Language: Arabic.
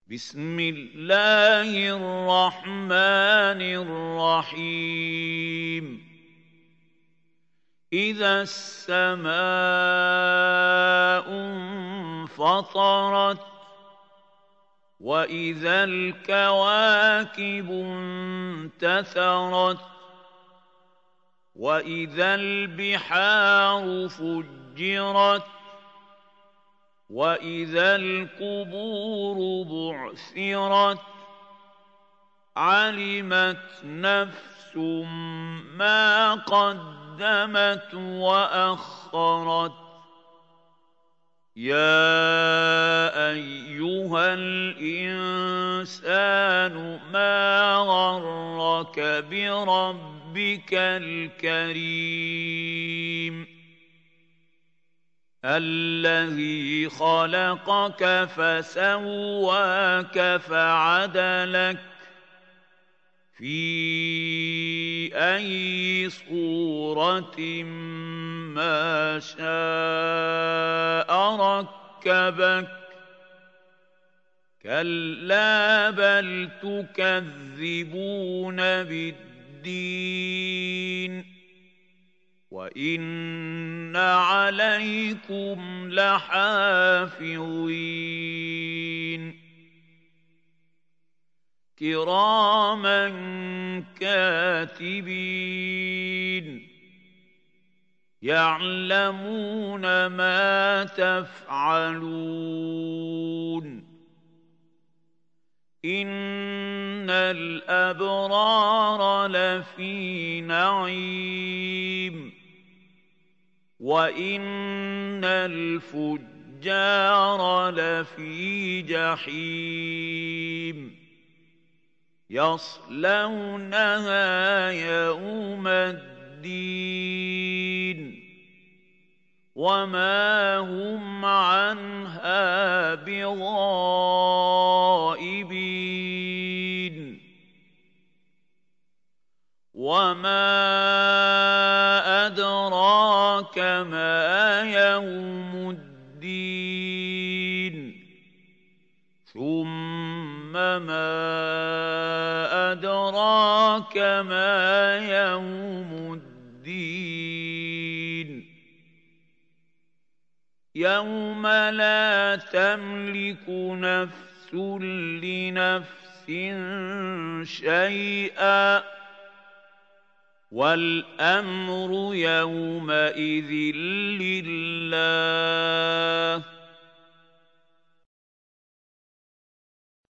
بسم الله الرحمن الرحيم إذا السماء انفطرت وإذا الكواكب انتثرت وإذا البحار فجرت وإذا القبور بعثرت علمت نفس ما قدمت وأخرت يا أيها الإنسان ما غرك بربك الكريم الذي خلقك فسواك فعدلك في أي صورة ما شاء ركبك كلا بل تكذبون بالدين وإن عليكم لحافظين كراما كاتبين يعلمون ما تفعلون إن الأبرار لفي نعيم وإن الفجار لفي جحيم يصلونها يوم الدين وما هم عنها بغائبين وما أدراك ما يوم الدين ثم ما أدراك ما يوم الدين يوم لا تملك نفس لنفس شيئا والأمر يومئذ لله